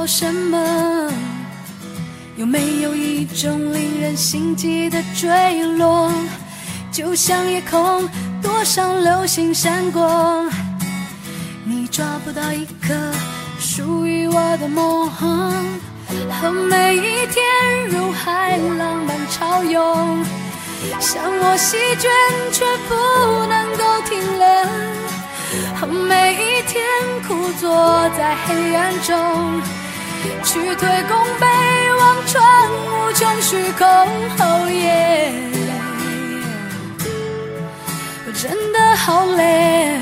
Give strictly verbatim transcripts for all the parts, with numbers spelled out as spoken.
做什么？有没有一种令人心悸的坠落，就像夜空多少流星闪过，你抓不到一颗属于我的梦，和每一天如海浪般潮涌，向我席卷却不能够停留，和每一天枯坐在黑暗中，去推弓背望穿无穷虚空。哦耶，我真的好累，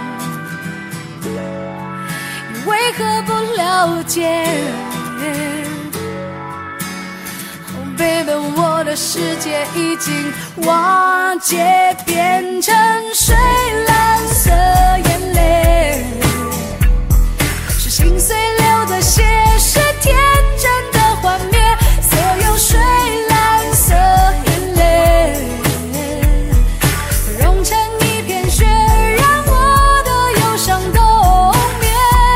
你为何不了解？Oh baby， 我的世界已经瓦解，变成水蓝色眼泪，是心碎流的血，是天真的幻灭，所有水蓝色眼泪融成一片雪，让我的忧伤冬眠。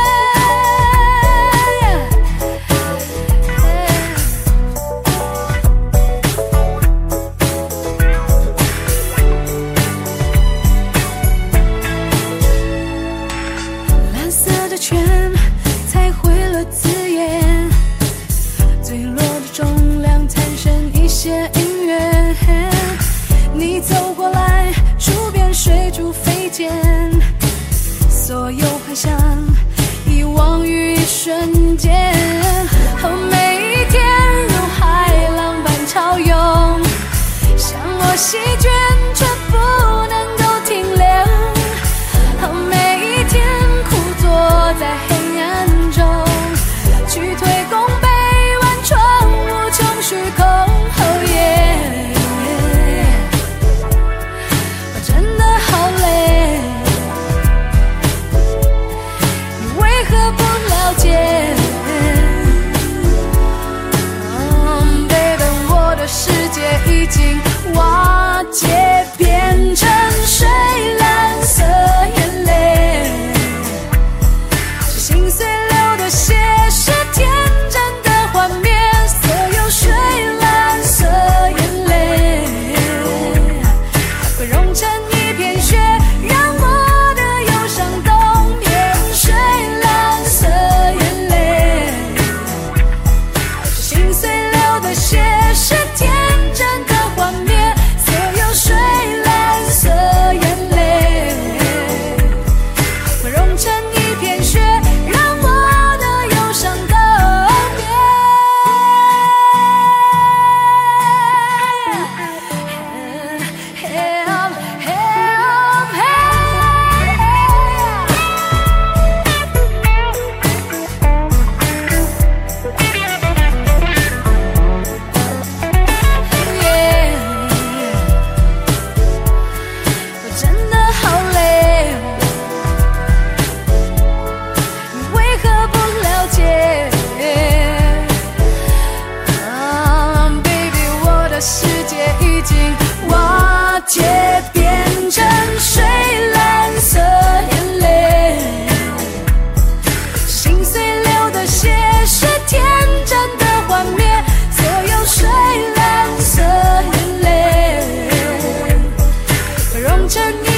蓝色的圈才毁了字眼，坠落的重量产生一些音乐，你走过来触遍水珠飞溅，所有幻想遗忘于一瞬间，和每一天如海浪般潮涌，向我席卷却不能够停留，和每一天枯坐在黑暗中，去推弓背望穿无穷虚空。哦耶，我真的好累，你为何不了解？Oh baby， 我的世界已经瓦解，变成水蓝色眼泪，是心碎流的血，是天真的幻灭，所有水蓝色眼泪会融成一片雪，让我的忧伤冬眠。水蓝色眼泪是心碎流的血，是天真的幻灭，所有水蓝色眼泪会融成一片雪，让我的忧伤冬眠。我真的好累，你为何不了解？Ah baby， 我的世界已经瓦解，变成水蓝色眼泪，心碎流的血，是天真的幻灭，所有水蓝色眼泪会融成